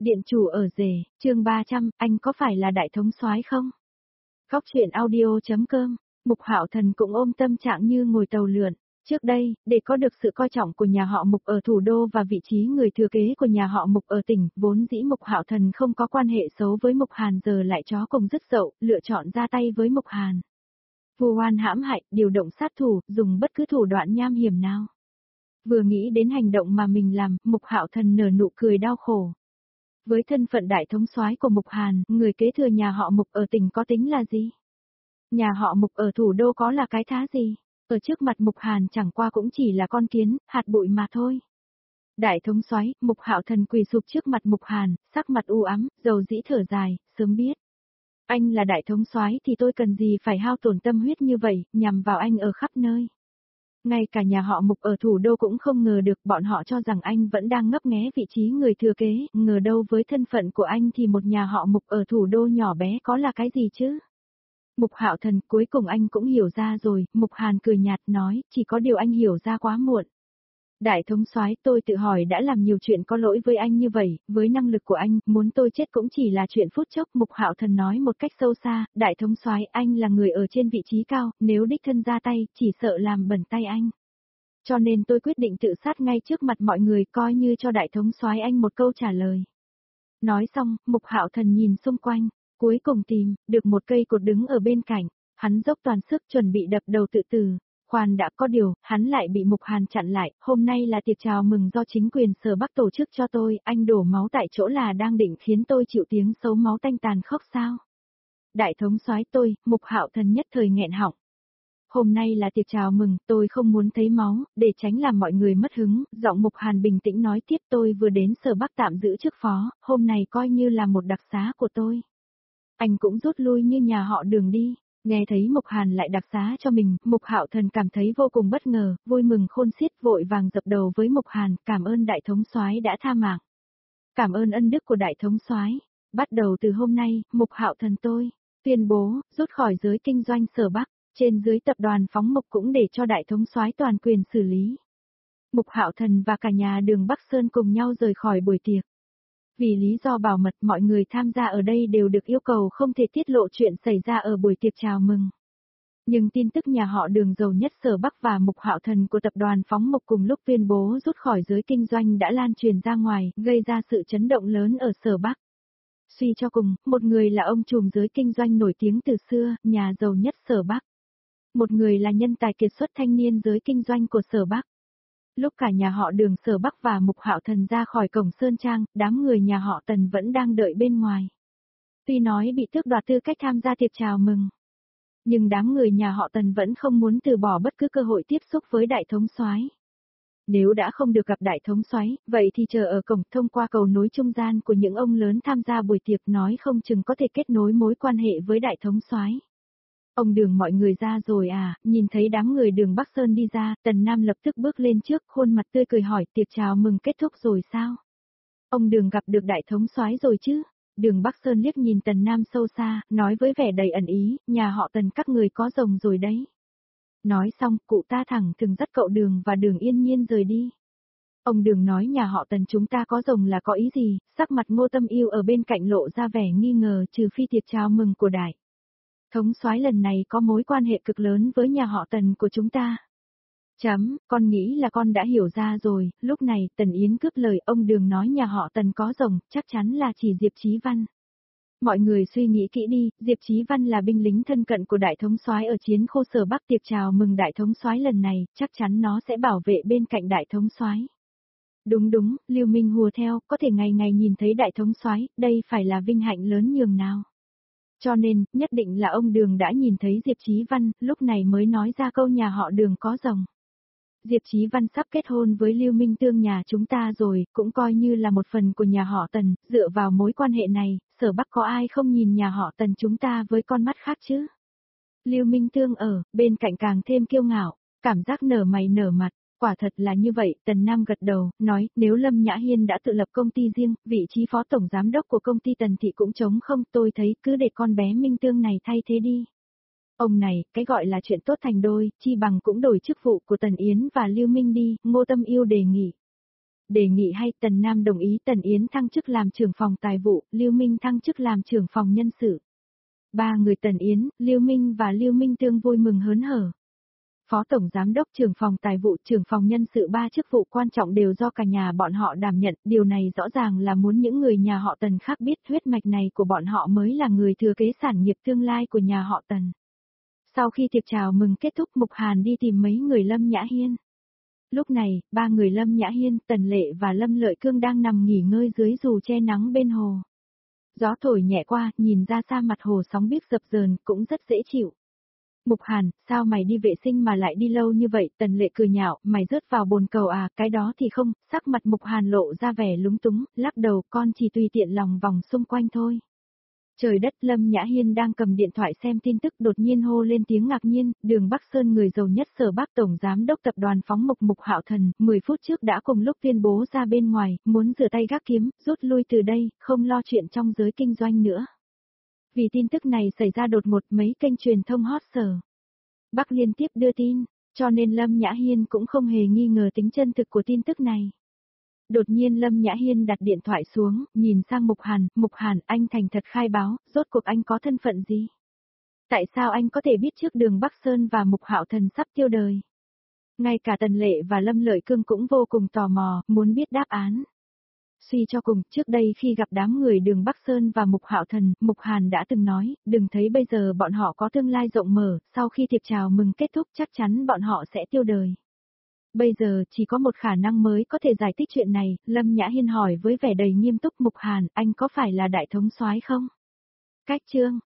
Điện chủ ở rể, chương 300, anh có phải là đại thống soái không? Góc truyện audio.com, Mục Hạo Thần cũng ôm tâm trạng như ngồi tàu lượn. Trước đây, để có được sự coi trọng của nhà họ Mục ở thủ đô và vị trí người thừa kế của nhà họ Mục ở tỉnh, vốn dĩ Mục Hạo Thần không có quan hệ xấu với Mục Hàn, giờ lại chó cùng dứt dậu, lựa chọn ra tay với Mục Hàn. Vu oan hãm hại, điều động sát thủ, dùng bất cứ thủ đoạn nham hiểm nào. Vừa nghĩ đến hành động mà mình làm, Mục Hạo Thần nở nụ cười đau khổ. Với thân phận đại thống soái của Mục Hàn, người kế thừa nhà họ Mục ở tỉnh có tính là gì? Nhà họ Mục ở thủ đô có là cái thá gì? Ở trước mặt Mục Hàn chẳng qua cũng chỉ là con kiến, hạt bụi mà thôi. Đại thống soái, Mục Hạo Thần quỳ sụp trước mặt Mục Hàn, sắc mặt u ám, dầu dĩ thở dài, sớm biết. Anh là đại thống soái thì tôi cần gì phải hao tổn tâm huyết như vậy, nhằm vào anh ở khắp nơi. Ngay cả nhà họ Mục ở thủ đô cũng không ngờ được, bọn họ cho rằng anh vẫn đang ngấp nghé vị trí người thừa kế, ngờ đâu với thân phận của anh thì một nhà họ Mục ở thủ đô nhỏ bé có là cái gì chứ? Mục Hạo Thần, cuối cùng anh cũng hiểu ra rồi. Mục Hàn cười nhạt nói, chỉ có điều anh hiểu ra quá muộn. Đại thống soái, tôi tự hỏi đã làm nhiều chuyện có lỗi với anh như vậy, với năng lực của anh, muốn tôi chết cũng chỉ là chuyện phút chốc. Mục Hạo Thần nói một cách sâu xa, đại thống soái, anh là người ở trên vị trí cao, nếu đích thân ra tay, chỉ sợ làm bẩn tay anh. Cho nên tôi quyết định tự sát ngay trước mặt mọi người, coi như cho đại thống soái anh một câu trả lời. Nói xong, Mục Hạo Thần nhìn xung quanh, cuối cùng tìm được một cây cột đứng ở bên cạnh, hắn dốc toàn sức chuẩn bị đập đầu tự tử. Khoan đã, có điều, hắn lại bị Mục Hàn chặn lại, hôm nay là tiệc chào mừng do chính quyền Sở Bắc tổ chức cho tôi, anh đổ máu tại chỗ là đang định khiến tôi chịu tiếng xấu máu tanh tàn khốc sao? Đại thống soái, tôi, Mục Hạo Thần nhất thời nghẹn họng. Hôm nay là tiệc chào mừng, tôi không muốn thấy máu, để tránh làm mọi người mất hứng, giọng Mục Hàn bình tĩnh nói tiếp, tôi vừa đến Sở Bắc tạm giữ chức phó, hôm nay coi như là một đặc xá của tôi. Anh cũng rút lui như nhà họ Đường đi. Nghe thấy Mục Hàn lại đặc xá cho mình, Mục Hạo Thần cảm thấy vô cùng bất ngờ, vui mừng khôn xiết, vội vàng dập đầu với Mục Hàn, cảm ơn đại thống soái đã tha mạng. Cảm ơn ân đức của đại thống soái. Bắt đầu từ hôm nay, Mục Hạo Thần tôi tuyên bố rút khỏi giới kinh doanh Sở Bắc, trên dưới tập đoàn Phóng Mục cũng để cho đại thống soái toàn quyền xử lý. Mục Hạo Thần và cả nhà Đường Bắc Sơn cùng nhau rời khỏi buổi tiệc. Vì lý do bảo mật, mọi người tham gia ở đây đều được yêu cầu không thể tiết lộ chuyện xảy ra ở buổi tiệc chào mừng. Nhưng tin tức nhà họ Đường giàu nhất Sở Bắc và Mục Hạo Thần của tập đoàn Phóng Mục cùng lúc tuyên bố rút khỏi giới kinh doanh đã lan truyền ra ngoài, gây ra sự chấn động lớn ở Sở Bắc. Suy cho cùng, một người là ông trùm giới kinh doanh nổi tiếng từ xưa, nhà giàu nhất Sở Bắc. Một người là nhân tài kiệt xuất thanh niên giới kinh doanh của Sở Bắc. Lúc cả nhà họ Đường Sở Bắc và Mục Hạo Thần ra khỏi cổng Sơn Trang, đám người nhà họ Tần vẫn đang đợi bên ngoài. Tuy nói bị tước đoạt tư cách tham gia tiệc chào mừng, nhưng đám người nhà họ Tần vẫn không muốn từ bỏ bất cứ cơ hội tiếp xúc với đại thống soái. Nếu đã không được gặp đại thống soái, vậy thì chờ ở cổng, thông qua cầu nối trung gian của những ông lớn tham gia buổi tiệc, nói không chừng có thể kết nối mối quan hệ với đại thống soái. Ông Đường, mọi người ra rồi à? Nhìn thấy đám người Đường Bắc Sơn đi ra, Tần Nam lập tức bước lên trước, khuôn mặt tươi cười hỏi, tiệc chào mừng kết thúc rồi sao? Ông Đường gặp được đại thống soái rồi chứ? Đường Bắc Sơn liếc nhìn Tần Nam sâu xa, nói với vẻ đầy ẩn ý, nhà họ Tần các người có rồng rồi đấy. Nói xong, cụ ta thẳng thừng dắt cậu Đường và Đường Yên Nhiên rời đi. Ông Đường nói nhà họ Tần chúng ta có rồng là có ý gì? Sắc mặt Ngô Tâm Yêu ở bên cạnh lộ ra vẻ nghi ngờ, trừ phi tiệc chào mừng của đại thống soái lần này có mối quan hệ cực lớn với nhà họ Tần của chúng ta. Con nghĩ là con đã hiểu ra rồi. Lúc này Tần Yến cướp lời, ông Đường nói nhà họ Tần có rồng, chắc chắn là chỉ Diệp Chí Văn. Mọi người suy nghĩ kỹ đi, Diệp Chí Văn là binh lính thân cận của đại thống soái ở chiến khu Sở Bắc, tiệc chào mừng đại thống soái lần này, chắc chắn nó sẽ bảo vệ bên cạnh đại thống soái. Đúng, Lưu Minh hùa theo, có thể ngày ngày nhìn thấy đại thống soái, đây phải là vinh hạnh lớn nhường nào. Cho nên, nhất định là ông Đường đã nhìn thấy Diệp Chí Văn, lúc này mới nói ra câu nhà họ Đường có rồng. Diệp Chí Văn sắp kết hôn với Lưu Minh Tương nhà chúng ta rồi, cũng coi như là một phần của nhà họ Tần, dựa vào mối quan hệ này, Sở Bắc có ai không nhìn nhà họ Tần chúng ta với con mắt khác chứ? Lưu Minh Tương ở bên cạnh càng thêm kiêu ngạo, cảm giác nở mày nở mặt. Quả thật là như vậy, Tần Nam gật đầu, nói, nếu Lâm Nhã Hiên đã tự lập công ty riêng, vị trí phó tổng giám đốc của công ty Tần Thị cũng trống không, tôi thấy cứ để con bé Minh Tương này thay thế đi. Ông này, cái gọi là chuyện tốt thành đôi, chi bằng cũng đổi chức vụ của Tần Yến và Lưu Minh đi, Ngô Tâm Yêu đề nghị. đề nghị hay Tần Nam đồng ý Tần Yến thăng chức làm trưởng phòng tài vụ, Lưu Minh thăng chức làm trưởng phòng nhân sự. Ba người Tần Yến, Lưu Minh và Lưu Minh Tương vui mừng hớn hở. Phó Tổng Giám đốc trưởng phòng tài vụ, trưởng phòng nhân sự ba chức vụ quan trọng đều do cả nhà bọn họ đảm nhận, điều này rõ ràng là muốn những người nhà họ Tần khác biết huyết mạch này của bọn họ mới là người thừa kế sản nghiệp tương lai của nhà họ Tần. Sau khi tiệc chào mừng kết thúc, Mục Hàn đi tìm mấy người Lâm Nhã Hiên. Lúc này, ba người Lâm Nhã Hiên, Tần Lệ và Lâm Lợi Cương đang nằm nghỉ ngơi dưới dù che nắng bên hồ. Gió thổi nhẹ qua, nhìn ra xa mặt hồ sóng biếc dập dờn, cũng rất dễ chịu. Mục Hàn, sao mày đi vệ sinh mà lại đi lâu như vậy? Tần Lệ cười nhạo, mày rớt vào bồn cầu à? Cái đó thì không, sắc mặt Mục Hàn lộ ra vẻ lúng túng, lắc đầu, con chỉ tùy tiện lòng vòng xung quanh thôi. Trời đất, Lâm Nhã Hiên đang cầm điện thoại xem tin tức đột nhiên hô lên tiếng ngạc nhiên, Đường Bắc Sơn người giàu nhất Sở Bắc Tổng Giám đốc Tập đoàn Phóng Mục Mục Hạo Thần, 10 phút trước đã cùng lúc tuyên bố ra bên ngoài, muốn rửa tay gác kiếm, rút lui từ đây, không lo chuyện trong giới kinh doanh nữa. Vì tin tức này xảy ra đột ngột, mấy kênh truyền thông hot Sở Bắc liên tiếp đưa tin, cho nên Lâm Nhã Hiên cũng không hề nghi ngờ tính chân thực của tin tức này. Đột nhiên Lâm Nhã Hiên đặt điện thoại xuống, nhìn sang Mục Hàn, anh thành thật khai báo, rốt cuộc anh có thân phận gì? Tại sao anh có thể biết trước Đường Bắc Sơn và Mục Hạo Thần sắp tiêu đời? Ngay cả Tần Lệ và Lâm Lợi Cương cũng vô cùng tò mò, muốn biết đáp án. Suy cho cùng, trước đây khi gặp đám người Đường Bắc Sơn và Mục Hạo Thần, Mục Hàn đã từng nói, đừng thấy bây giờ bọn họ có tương lai rộng mở, sau khi tiệc chào mừng kết thúc chắc chắn bọn họ sẽ tiêu đời. Bây giờ chỉ có một khả năng mới có thể giải thích chuyện này, Lâm Nhã Hiên hỏi với vẻ đầy nghiêm túc. Mục Hàn, anh có phải là đại thống soái không? Cách chương